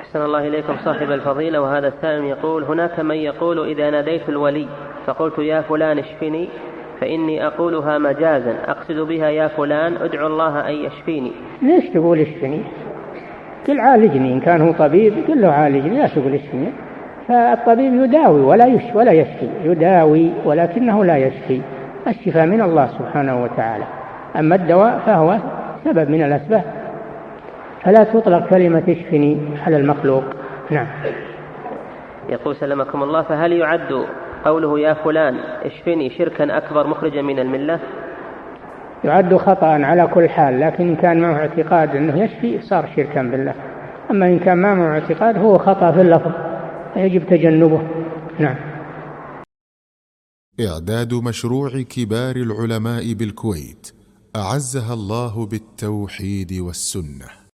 أحسن الله إليكم صاحب الفضيلة. وهذا السائل يقول: هناك من يقول إذا ناديت الولي فقلت يا فلان اشفني فإني أقولها مجازا أقصد بها يا فلان ادعو الله أن يشفيني. ليش تقول اشفني؟ قل عالجني. إن كان هو طبيب قل له عالجني، لا تقول اشفني. فالطبيب يداوي ولا يشفي، يداوي ولكنه لا يشفي. الشفاء من الله سبحانه وتعالى، أما الدواء فهو سبب من الأسباب، فلا تطلق كلمة اشفني على المخلوق. نعم. يقول سلمكم الله: فهل يعد قوله يا فلان اشفني شركا أكبر مخرجا من الملة؟ يعد خطأ على كل حال، لكن إن كان معه اعتقاد أنه يشفي صار شركا بالله، أما إن كان ما معه اعتقاد هو خطأ في اللفظ يجب تجنبه. نعم. إعداد مشروع كبار العلماء بالكويت أعزها الله بالتوحيد والسنة.